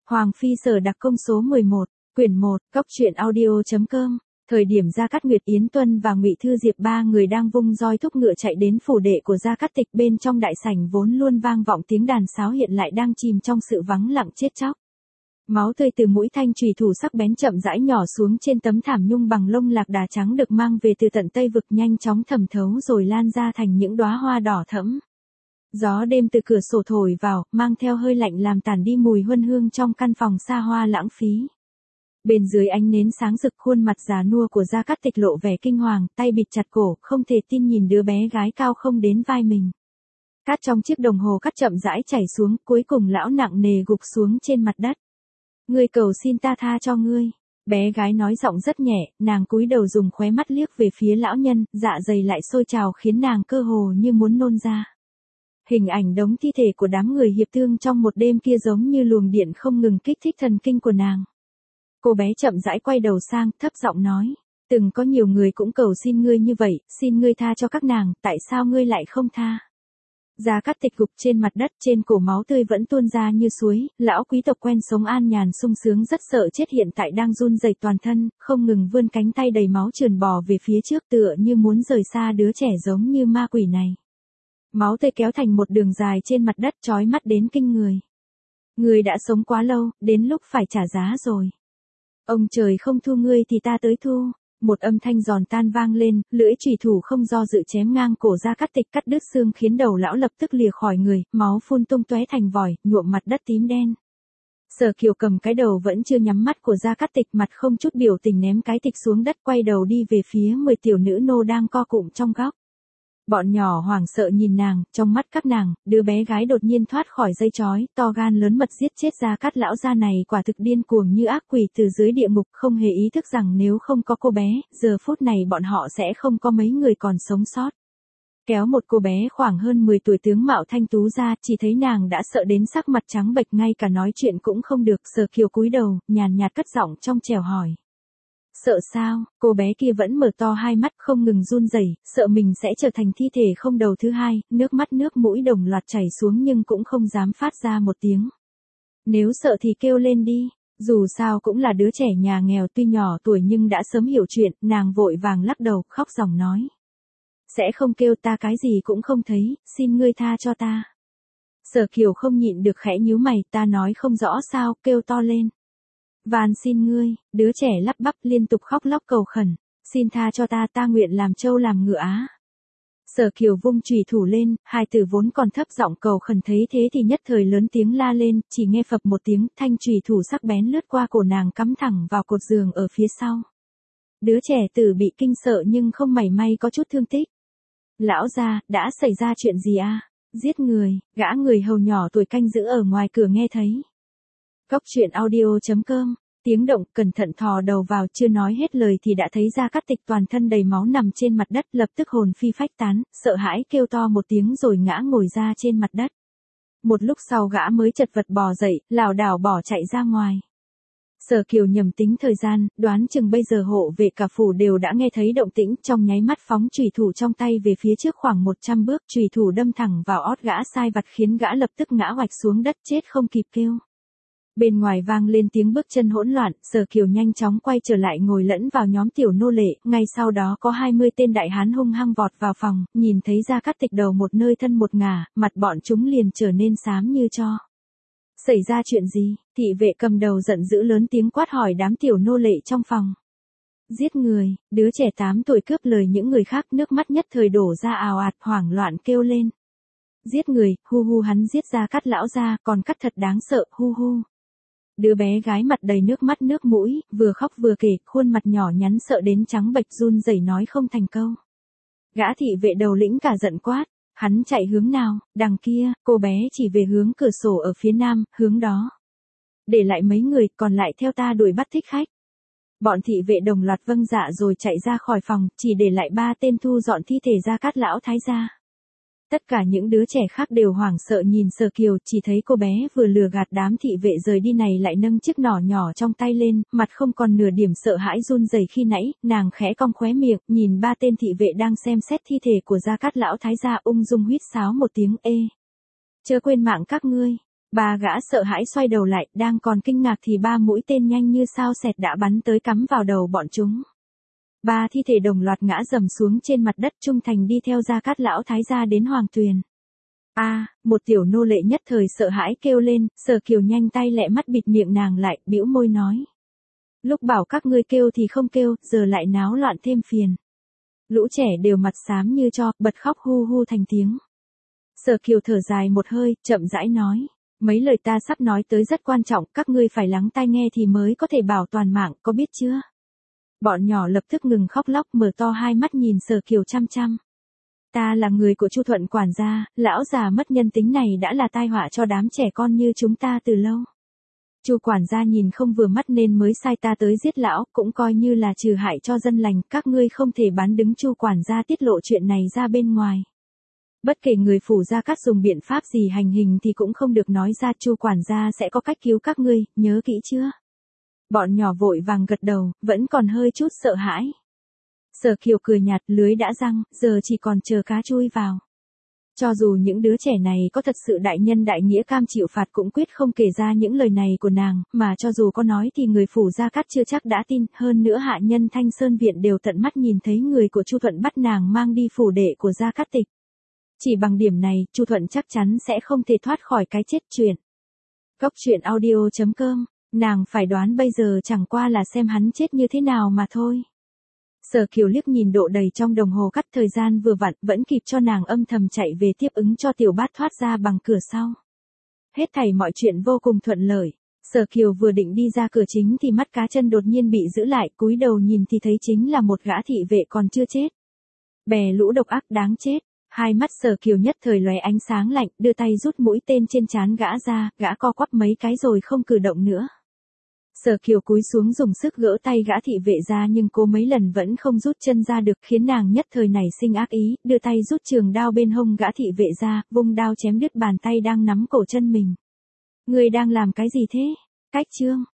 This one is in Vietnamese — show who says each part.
Speaker 1: Hoàng Phi Sở Đặc Công số 11, quyển 1, Cốc truyện audio.com. Thời điểm Gia Cát Nguyệt, Yến Tuân và Ngụy Thư Diệp ba người đang vung roi thúc ngựa chạy đến phủ đệ của Gia Cát Tịch, bên trong đại sảnh vốn luôn vang vọng tiếng đàn sáo hiện lại đang chìm trong sự vắng lặng chết chóc. Máu tươi từ mũi thanh chùy thủ sắc bén chậm rãi nhỏ xuống trên tấm thảm nhung bằng lông lạc đà trắng được mang về từ tận Tây Vực, nhanh chóng thẩm thấu rồi lan ra thành những đóa hoa đỏ thẫm. Gió đêm từ cửa sổ thổi vào, mang theo hơi lạnh làm tản đi mùi huân hương trong căn phòng xa hoa lãng phí. Bên dưới ánh nến sáng rực, khuôn mặt già nua của Gia Cát Tịch lộ vẻ kinh hoàng, tay bịt chặt cổ, không thể tin nhìn đứa bé gái cao không đến vai mình. Cát trong chiếc đồng hồ cát chậm rãi chảy xuống, cuối cùng lão nặng nề gục xuống trên mặt đất. Ngươi cầu xin ta tha cho ngươi. Bé gái nói giọng rất nhẹ, nàng cúi đầu dùng khóe mắt liếc về phía lão nhân, dạ dày lại sôi trào khiến nàng cơ hồ như muốn nôn ra. Hình ảnh đống thi thể của đám người hiệp thương trong một đêm kia giống như luồng điện không ngừng kích thích thần kinh của nàng. Cô bé chậm rãi quay đầu sang, thấp giọng nói, từng có nhiều người cũng cầu xin ngươi như vậy, xin ngươi tha cho các nàng, tại sao ngươi lại không tha? Gia Cát Tịch gục trên mặt đất, trên cổ máu tươi vẫn tuôn ra như suối, lão quý tộc quen sống an nhàn sung sướng rất sợ chết hiện tại đang run rẩy toàn thân, không ngừng vươn cánh tay đầy máu trườn bò về phía trước tựa như muốn rời xa đứa trẻ giống như ma quỷ này. Máu tươi kéo thành một đường dài trên mặt đất chói mắt đến kinh người. Ngươi đã sống quá lâu, đến lúc phải trả giá rồi. Ông trời không thu ngươi thì ta tới thu. Một âm thanh giòn tan vang lên, lưỡi chùy thủ không do dự chém ngang cổ Gia Cát Tịch, cắt đứt xương khiến đầu lão lập tức lìa khỏi người, máu phun tung tóe thành vòi, nhuộm mặt đất tím đen. Sở Kiều cầm cái đầu vẫn chưa nhắm mắt của Gia Cát Tịch, mặt không chút biểu tình ném cái tịch xuống đất, quay đầu đi về phía 10 tiểu nữ nô đang co cụm trong góc. Bọn nhỏ hoảng sợ nhìn nàng, trong mắt các nàng, đứa bé gái đột nhiên thoát khỏi dây trói, to gan lớn mật giết chết Gia Cát lão gia này quả thực điên cuồng như ác quỷ từ dưới địa ngục, không hề ý thức rằng nếu không có cô bé, giờ phút này bọn họ sẽ không có mấy người còn sống sót. Kéo một cô bé khoảng hơn 10 tuổi tướng mạo thanh tú ra, chỉ thấy nàng đã sợ đến sắc mặt trắng bệch, ngay cả nói chuyện cũng không được. Sở Kiều cúi đầu, nhàn nhạt cất giọng trong trẻo hỏi. Sợ sao? Cô bé kia vẫn mở to hai mắt không ngừng run rẩy, sợ mình sẽ trở thành thi thể không đầu thứ hai, nước mắt nước mũi đồng loạt chảy xuống nhưng cũng không dám phát ra một tiếng. Nếu sợ thì kêu lên đi, dù sao cũng là đứa trẻ nhà nghèo, tuy nhỏ tuổi nhưng đã sớm hiểu chuyện, nàng vội vàng lắc đầu, khóc ròng nói. Sẽ không kêu, ta cái gì cũng không thấy, xin ngươi tha cho ta. Sở Kiều không nhịn được khẽ nhíu mày, ta nói không rõ sao, kêu to lên. Van xin ngươi, đứa trẻ lắp bắp liên tục khóc lóc cầu khẩn, xin tha cho ta, ta nguyện làm trâu làm ngựa á. Sở Kiều vung chùy thủ lên, hai từ vốn còn thấp giọng cầu khẩn thấy thế thì nhất thời lớn tiếng la lên, chỉ nghe phập một tiếng, thanh chùy thủ sắc bén lướt qua cổ nàng cắm thẳng vào cột giường ở phía sau. Đứa trẻ tử bị kinh sợ nhưng không mảy may có chút thương tích. Lão gia, đã xảy ra chuyện gì à? Giết người, gã người hầu nhỏ tuổi canh giữ ở ngoài cửa nghe thấy. Cốc truyện audio.com, tiếng động, cẩn thận thò đầu vào, chưa nói hết lời thì đã thấy Gia Cát Tịch toàn thân đầy máu nằm trên mặt đất, lập tức hồn phi phách tán, sợ hãi kêu to một tiếng rồi ngã ngồi ra trên mặt đất. Một lúc sau gã mới chật vật bò dậy, lảo đảo bỏ chạy ra ngoài. Sở Kiều nhầm tính thời gian, đoán chừng bây giờ hộ vệ cả phủ đều đã nghe thấy động tĩnh, trong nháy mắt phóng chùy thủ trong tay về phía trước khoảng 100 bước, chùy thủ đâm thẳng vào ót gã sai vặt khiến gã lập tức ngã oạch xuống đất chết không kịp kêu. Bên ngoài vang lên tiếng bước chân hỗn loạn, Sở Kiều nhanh chóng quay trở lại ngồi lẫn vào nhóm tiểu nô lệ, ngay sau đó có 20 tên đại hán hung hăng vọt vào phòng, nhìn thấy Gia Cát Tịch đầu một nơi thân một ngả, mặt bọn chúng liền trở nên xám như tro. Xảy ra chuyện gì? Thị vệ cầm đầu giận dữ lớn tiếng quát hỏi đám tiểu nô lệ trong phòng. Giết người, đứa trẻ 8 tuổi cướp lời những người khác, nước mắt nhất thời đổ ra ào ạt, hoảng loạn kêu lên. Giết người, hu hu, hắn giết Gia Cát lão gia, còn cắt thật đáng sợ, hu hu. Đứa bé gái mặt đầy nước mắt nước mũi, vừa khóc vừa kể, khuôn mặt nhỏ nhắn sợ đến trắng bệch run rẩy nói không thành câu. Gã thị vệ đầu lĩnh cả giận quát, hắn chạy hướng nào? Đằng kia, cô bé chỉ về hướng cửa sổ ở phía nam, hướng đó. Để lại mấy người, còn lại theo ta đuổi bắt thích khách. Bọn thị vệ đồng loạt vâng dạ rồi chạy ra khỏi phòng, chỉ để lại 3 tên thu dọn thi thể Gia Cát lão thái gia. Tất cả những đứa trẻ khác đều hoảng sợ nhìn Sở Kiều, chỉ thấy cô bé vừa lừa gạt đám thị vệ rời đi này lại nâng chiếc nỏ nhỏ trong tay lên, mặt không còn nửa điểm sợ hãi run rẩy khi nãy, nàng khẽ cong khóe miệng, nhìn 3 tên thị vệ đang xem xét thi thể của Gia Cát lão thái gia ung dung huýt sáo một tiếng ê. Chớ quên mạng các ngươi. Ba gã sợ hãi xoay đầu lại, đang còn kinh ngạc thì ba mũi tên nhanh như sao xẹt đã bắn tới cắm vào đầu bọn chúng. Ba thi thể đồng loạt ngã rầm xuống trên mặt đất, trung thành đi theo Gia Cát lão thái gia đến Hoàng Tuyền. Một tiểu nô lệ nhất thời sợ hãi kêu lên, Sở Kiều nhanh tay lẹ mắt bịt miệng nàng lại, bĩu môi nói. Lúc bảo các ngươi kêu thì không kêu, giờ lại náo loạn thêm phiền. Lũ trẻ đều mặt xám như tro, bật khóc hu hu thành tiếng. Sở Kiều thở dài một hơi, chậm rãi nói. Mấy lời ta sắp nói tới rất quan trọng, các ngươi phải lắng tai nghe thì mới có thể bảo toàn mạng, có biết chưa? Bọn nhỏ lập tức ngừng khóc lóc, mở to hai mắt nhìn Sở Kiều chăm chăm. Ta là người của Chu Thuận quản gia, lão già mất nhân tính này đã là tai họa cho đám trẻ con như chúng ta từ lâu. Chu quản gia nhìn không vừa mắt nên mới sai ta tới giết lão, cũng coi như là trừ hại cho dân lành, các ngươi không thể bán đứng Chu quản gia tiết lộ chuyện này ra bên ngoài. Bất kể người phủ Gia Cát dùng biện pháp gì hành hình thì cũng không được nói ra, Chu quản gia sẽ có cách cứu các ngươi, nhớ kỹ chưa? Bọn nhỏ vội vàng gật đầu, vẫn còn hơi chút sợ hãi. Sở Kiều cười nhạt, lưới đã giăng, giờ chỉ còn chờ cá chui vào. Cho dù những đứa trẻ này có thật sự đại nhân đại nghĩa cam chịu phạt cũng quyết không kể ra những lời này của nàng, mà cho dù có nói thì người phủ Gia Cát chưa chắc đã tin, hơn nữa hạ nhân Thanh Sơn Viện đều tận mắt nhìn thấy người của Chu Thuận bắt nàng mang đi phủ đệ của Gia Cát Tịch. Chỉ bằng điểm này, Chu Thuận chắc chắn sẽ không thể thoát khỏi cái chết. Chuyện Cốc truyện audio.com, nàng phải đoán bây giờ chẳng qua là xem hắn chết như thế nào mà thôi. Sở Kiều liếc nhìn độ đầy trong đồng hồ cắt thời gian vừa vặn, vẫn kịp cho nàng âm thầm chạy về tiếp ứng cho Tiểu Bát thoát ra bằng cửa sau. Hết thảy mọi chuyện vô cùng thuận lợi. Sở Kiều vừa định đi ra cửa chính thì mắt cá chân đột nhiên bị giữ lại, cúi đầu nhìn thì thấy chính là một gã thị vệ còn chưa chết. Bè lũ độc ác đáng chết. Hai mắt Sở Kiều nhất thời lóe ánh sáng lạnh, đưa tay rút mũi tên trên trán gã ra, gã co quắp mấy cái rồi không cử động nữa. Sở Kiều cúi xuống dùng sức gỡ tay gã thị vệ ra nhưng cô mấy lần vẫn không rút chân ra được, khiến nàng nhất thời nảy sinh ác ý, đưa tay rút trường đao bên hông gã thị vệ ra, vung đao chém đứt bàn tay đang nắm cổ chân mình. Ngươi đang làm cái gì thế? Cách chương